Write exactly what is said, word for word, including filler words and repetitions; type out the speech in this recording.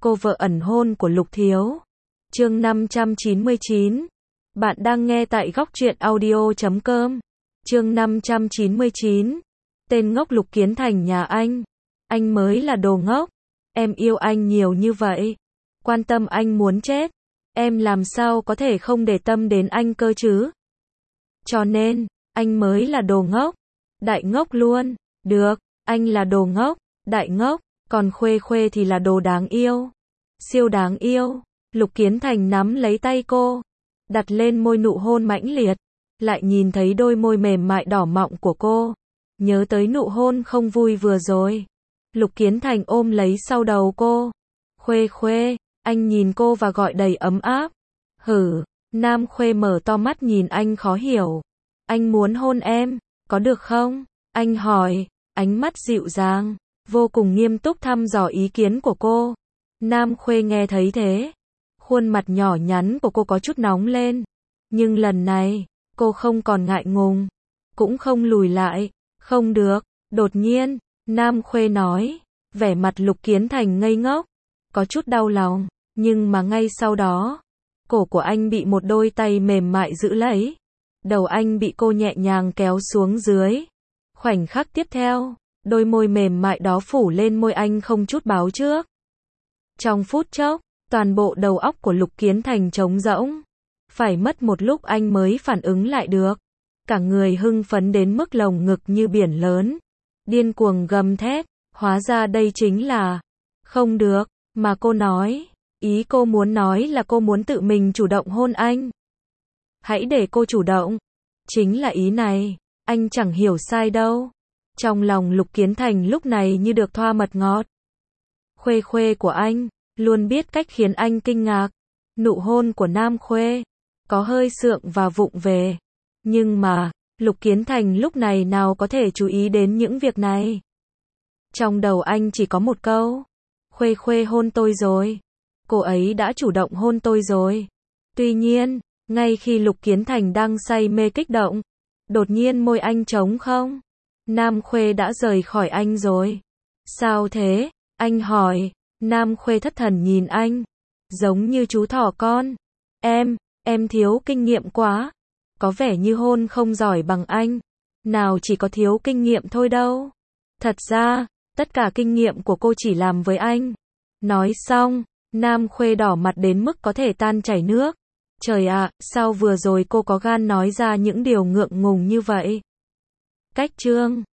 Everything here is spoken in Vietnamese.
cô vợ ẩn hôn của Lục Thiếu. Chương năm trăm chín mươi chín. Bạn đang nghe tại góc truyện audio chấm com. Chương năm trăm chín mươi chín. Tên ngốc Lục Kiến Thành nhà anh. Anh mới là đồ ngốc. Em yêu anh nhiều như vậy. Quan tâm anh muốn chết. Em làm sao có thể không để tâm đến anh cơ chứ? Cho nên, anh mới là đồ ngốc. Đại ngốc luôn. Được, anh là đồ ngốc, đại ngốc, còn Khuê Khuê thì là đồ đáng yêu. Siêu đáng yêu. Lục Kiến Thành nắm lấy tay cô, đặt lên môi nụ hôn mãnh liệt, lại nhìn thấy đôi môi mềm mại đỏ mọng của cô. Nhớ tới nụ hôn không vui vừa rồi. Lục Kiến Thành ôm lấy sau đầu cô. Khuê Khuê, anh nhìn cô và gọi đầy ấm áp. Hử, Nam Khuê mở to mắt nhìn anh khó hiểu. Anh muốn hôn em, có được không? Anh hỏi, ánh mắt dịu dàng, vô cùng nghiêm túc thăm dò ý kiến của cô. Nam Khuê nghe thấy thế. Khuôn mặt nhỏ nhắn của cô có chút nóng lên. Nhưng lần này, cô không còn ngại ngùng, cũng không lùi lại. Không được. Đột nhiên, Nam Khuê nói, vẻ mặt Lục Kiến Thành ngây ngốc, có chút đau lòng, nhưng mà ngay sau đó, cổ của anh bị một đôi tay mềm mại giữ lấy. Đầu anh bị cô nhẹ nhàng kéo xuống dưới. Khoảnh khắc tiếp theo, đôi môi mềm mại đó phủ lên môi anh không chút báo trước. Trong phút chốc, toàn bộ đầu óc của Lục Kiến Thành trống rỗng. Phải mất một lúc anh mới phản ứng lại được. Cả người hưng phấn đến mức lồng ngực như biển lớn. Điên cuồng gầm thét, hóa ra đây chính là không được, mà cô nói. Ý cô muốn nói là cô muốn tự mình chủ động hôn anh. Hãy để cô chủ động. Chính là ý này, anh chẳng hiểu sai đâu. Trong lòng Lục Kiến Thành lúc này như được thoa mật ngọt. Khuê Khuê của anh, luôn biết cách khiến anh kinh ngạc. Nụ hôn của Nam Khuê, có hơi sượng và vụng về. Nhưng mà, Lục Kiến Thành lúc này nào có thể chú ý đến những việc này. Trong đầu anh chỉ có một câu. Khuê Khuê hôn tôi rồi. Cô ấy đã chủ động hôn tôi rồi. Tuy nhiên, ngay khi Lục Kiến Thành đang say mê kích động, đột nhiên môi anh trống không. Nam Khuê đã rời khỏi anh rồi. Sao thế? Anh hỏi. Nam Khuê thất thần nhìn anh, giống như chú thỏ con. Em, em thiếu kinh nghiệm quá. Có vẻ như hôn không giỏi bằng anh. Nào chỉ có thiếu kinh nghiệm thôi đâu. Thật ra, tất cả kinh nghiệm của cô chỉ làm với anh. Nói xong, Nam Khuê đỏ mặt đến mức có thể tan chảy nước. Trời ạ, sao vừa rồi cô có gan nói ra những điều ngượng ngùng như vậy? Cách chương